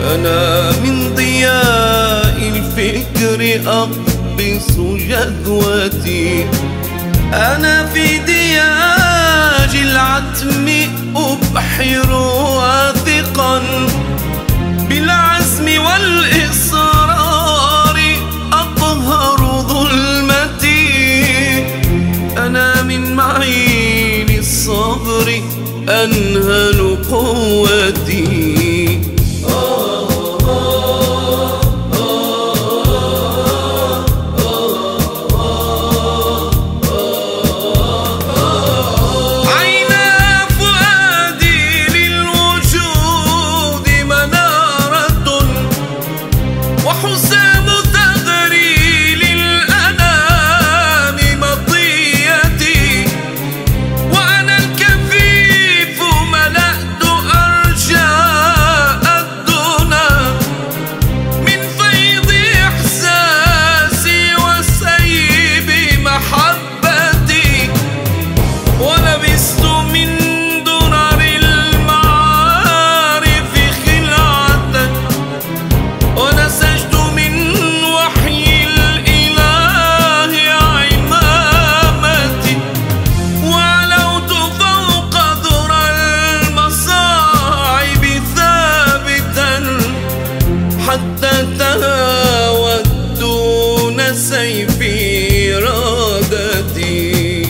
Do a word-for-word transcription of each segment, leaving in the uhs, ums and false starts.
أنا من ضياء الفكر أقبس جذوتي، أنا في دياج العتم أبحر واثقا بالعزم والإصرار أقهر ظلمتي، أنا من معين الصبر أنهل قوتي. حتى تهاوت دون سيف إرادتي.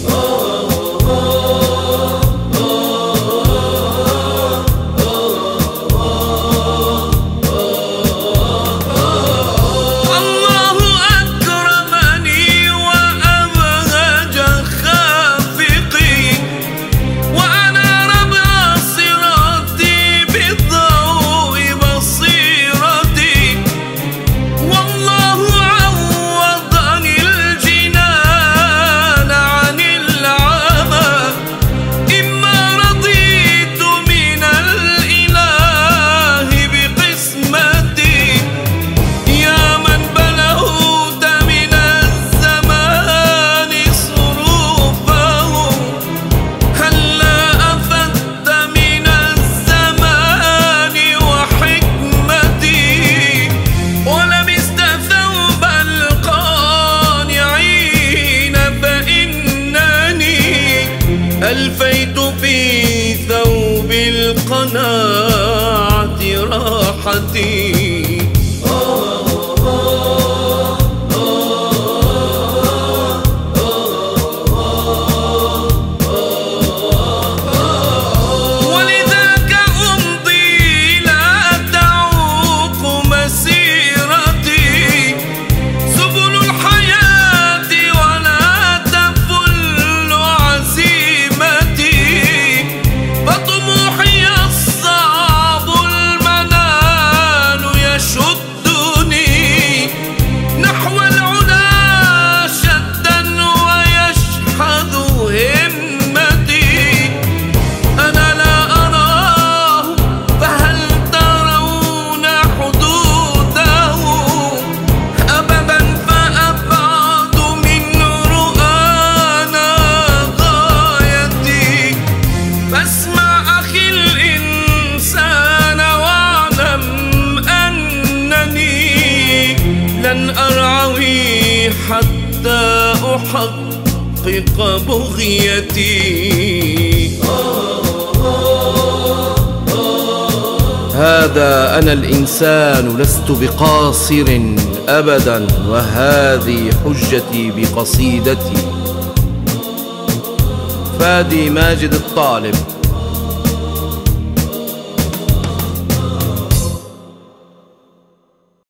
الله أكرمني وأبهج خافقي، وأنا ربع صراطي بالضوء بصيرتي، والله عوضني الجنان عن العمى، إما رضيت من الإله بقسمتي. يا من بلغت من الزمان صروفه، هلا أفدت من الزمان وحكمتي، ولبست ثوب القانعين، فإنني ألفيت في ثوب القناعة راحتي. ولذاك أمضي لا تعوق مسيرتي سبل الحياة ولا تفل عزيمتي، فطموحي الصعب المنال يشدني نحو العلا شدا ويشحذ همتي. أنا لا أراه فهل ترون حدوده أبدا، فأبعد من رؤانا غايتي. فاسمع أخي الإنسان واعلم أنني لن أرعوي حتى أحقق بغيتي. هذا أنا الإنسان لست بقاصر أبدا، وهذه حجتي بقصيدتي. فادي ماجد الطالب.